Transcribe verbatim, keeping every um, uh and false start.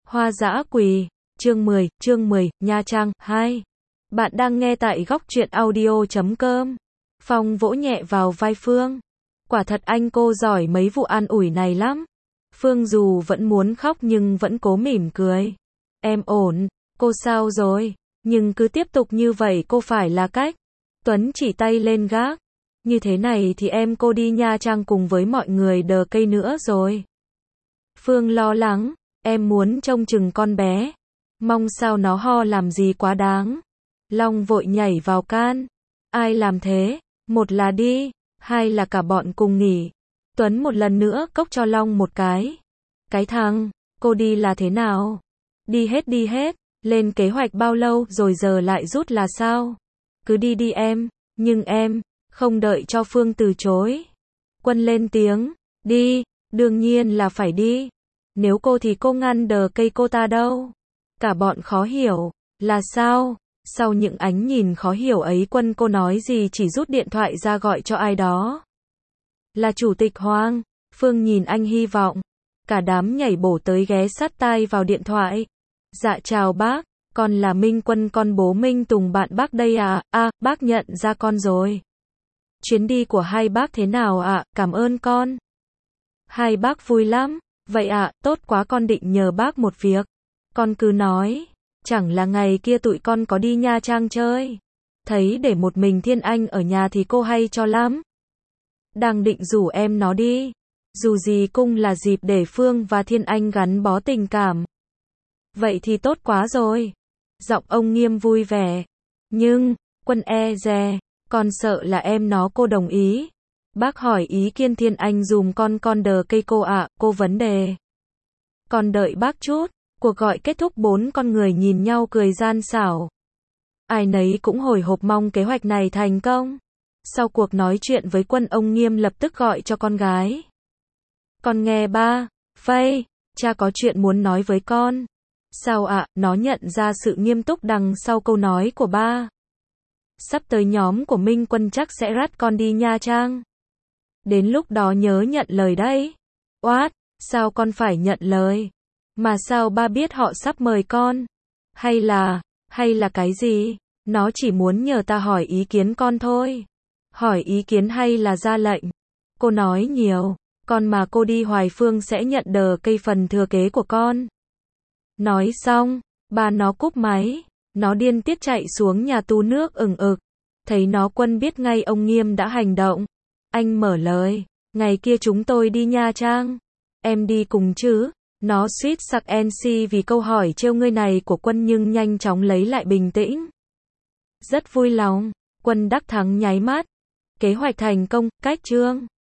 Hoa dã quỳ, chương mười, chương mười, Nha Trang, hai. Bạn đang nghe tại góc truyện audio chấm com. Phong vỗ nhẹ vào vai Phương. Quả thật anh cô giỏi mấy vụ an ủi này lắm. Phương dù vẫn muốn khóc nhưng vẫn cố mỉm cười. Em ổn, cô sao rồi? Nhưng cứ tiếp tục như vậy cô phải là cách. Tuấn chỉ tay lên gác. Như thế này thì em cô đi Nha Trang cùng với mọi người đờ cây nữa rồi. Phương lo lắng, em muốn trông chừng con bé. Mong sao nó ho làm gì quá đáng. Long vội nhảy vào can. Ai làm thế? Một là đi, hai là cả bọn cùng nghỉ. Tuấn một lần nữa cốc cho Long một cái. Cái thằng, cô đi là thế nào? Đi hết đi hết, lên kế hoạch bao lâu rồi giờ lại rút là sao? Cứ đi đi em, nhưng em, không đợi cho Phương từ chối. Quân lên tiếng, đi, đương nhiên là phải đi. Nếu cô thì cô ngăn đờ cây cô ta đâu. Cả bọn khó hiểu, là sao? Sau những ánh nhìn khó hiểu ấy Quân cô nói gì chỉ rút điện thoại ra gọi cho ai đó. Là Chủ tịch Hoàng. Phương nhìn anh hy vọng. Cả đám nhảy bổ tới ghé sát tai vào điện thoại. Dạ chào bác, con là Minh Quân, con bố Minh Tùng bạn bác đây à, à, bác nhận ra con rồi. Chuyến đi của hai bác thế nào ạ, à? Cảm ơn con. Hai bác vui lắm, vậy ạ, à, tốt quá con định nhờ bác một việc. Con cứ nói, chẳng là ngày kia tụi con có đi Nha Trang chơi. Thấy để một mình Thiên Anh ở nhà thì cô hay cho lắm. Đang định rủ em nó đi. Dù gì cũng là dịp để Phương và Thiên Anh gắn bó tình cảm. Vậy thì tốt quá rồi. Giọng ông Nghiêm vui vẻ. Nhưng, Quân e dè, con sợ là em nó cô đồng ý. Bác hỏi ý kiến Thiên Anh dùm con con đờ cây cô ạ, à, cô vấn đề. Con đợi bác chút. Cuộc gọi kết thúc bốn con người nhìn nhau cười gian xảo. Ai nấy cũng hồi hộp mong kế hoạch này thành công. Sau cuộc nói chuyện với Quân ông Nghiêm lập tức gọi cho con gái. Con nghe ba, Phây, cha có chuyện muốn nói với con. Sao ạ, à? Nó nhận ra sự nghiêm túc đằng sau câu nói của ba. Sắp tới nhóm của Minh Quân chắc sẽ dắt con đi Nha Trang. Đến lúc đó nhớ nhận lời đấy. Oát, sao con phải nhận lời? Mà sao ba biết họ sắp mời con? Hay là, hay là cái gì? Nó chỉ muốn nhờ ta hỏi ý kiến con thôi. Hỏi ý kiến hay là ra lệnh? Cô nói nhiều, con mà cô đi hoài Phương sẽ nhận đờ cây phần thừa kế của con. Nói xong, ba nó cúp máy, nó điên tiết chạy xuống nhà tu nước ừng ực. Thấy nó Quân biết ngay ông Nghiêm đã hành động. Anh mở lời, ngày kia chúng tôi đi Nha Trang. Em đi cùng chứ? Nó suýt sặc en xê vì câu hỏi trêu ngươi này của Quân nhưng nhanh chóng lấy lại bình tĩnh. Rất vui lòng, Quân đắc thắng nháy mắt. Kế hoạch thành công, cách chương.